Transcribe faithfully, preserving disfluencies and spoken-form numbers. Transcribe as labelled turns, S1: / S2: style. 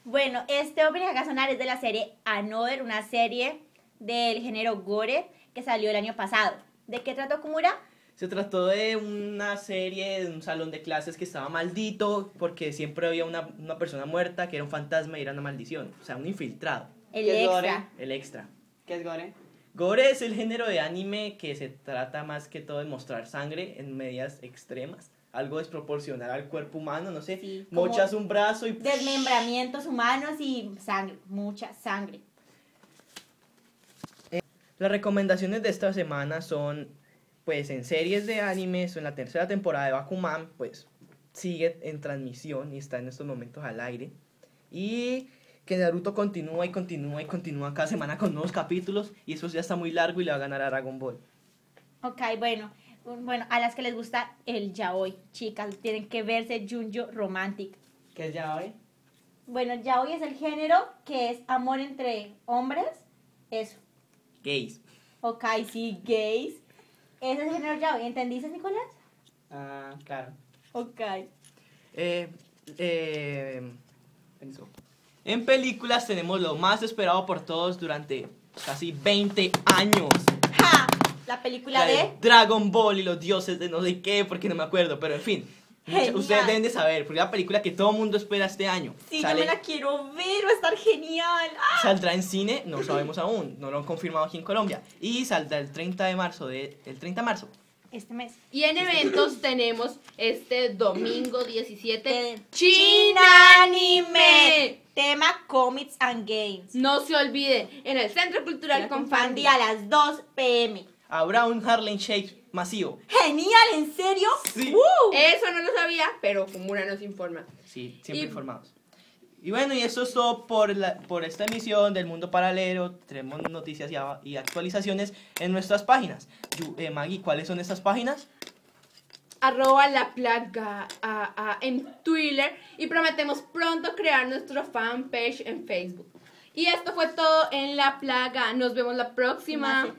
S1: Bueno, este opening que va a sonar es de la serie Another, una serie del género gore que salió el año pasado. ¿De qué trató, Kumura?
S2: Se trató de una serie de un salón de clases que estaba maldito porque siempre había una, una persona muerta que era un fantasma y era una maldición. O sea, un infiltrado.
S1: El
S3: ¿Qué es gore?
S1: extra.
S2: El extra.
S3: ¿Qué es gore?
S2: Gore es el género de anime que se trata más que todo de mostrar sangre en medidas extremas. Algo desproporcional al cuerpo humano, no sé.
S1: Sí, como
S2: mochas un brazo y...
S1: Desmembramientos humanos y sangre, mucha sangre.
S2: Las recomendaciones de esta semana son, pues, en series de animes, en la tercera temporada de Bakuman, pues, sigue en transmisión y está en estos momentos al aire. Y que Naruto continúa y continúa y continúa cada semana con nuevos capítulos y eso ya está muy largo y le va a ganar a Dragon Ball.
S1: Ok, bueno. Bueno, a las que les gusta el yaoi, chicas, tienen que verse Junjo Romantic.
S3: ¿Qué es ya hoy?
S1: Bueno, yaoi es el género que es amor entre hombres. Eso.
S2: Gays.
S1: Ok, sí, gays. Ese es el género yaoi. ¿Entendiste, Nicolás?
S3: Ah, claro.
S1: Ok.
S2: Eh, eh, pensó. En películas tenemos lo más esperado por todos durante casi veinte años.
S1: ¡Ja! La película
S2: La
S1: de...
S2: Dragon Ball y los dioses de no sé qué, porque no me acuerdo, pero en fin. mucha-
S1: Genial.
S2: Ustedes deben de saber, porque es la película que todo el mundo espera este año.
S1: Sí,
S2: Sale-
S1: yo me la quiero ver, va a estar genial. ¡Ah!
S2: Saldrá en cine, no sabemos aún, no lo han confirmado aquí en Colombia. Y saldrá el treinta de marzo, de, el treinta de marzo.
S1: Este mes.
S4: Y en eventos tenemos este domingo diecisiete
S1: Eh,
S4: China Anime.
S1: Tema Comics and Games.
S4: No se olviden, en el Centro Cultural
S1: Con
S4: Confandi.
S1: Fandi a las dos pm.
S2: Habrá un Harlem Shake masivo.
S1: Genial, ¿en serio?
S2: Sí.
S1: ¡Uh!
S4: Eso no lo sabía, pero Kumura nos informa.
S2: Sí, siempre
S4: Y-
S2: informados. Y bueno, y eso es todo por, la, por esta emisión del Mundo Paralelo. Tenemos noticias y, a- y actualizaciones en nuestras páginas. Yu- eh, Maggie, ¿cuáles son estas páginas?
S4: Arroba la plaga ah, ah, en Twitter y prometemos pronto crear nuestro fanpage en Facebook. Y esto fue todo en La Plaga. Nos vemos la próxima.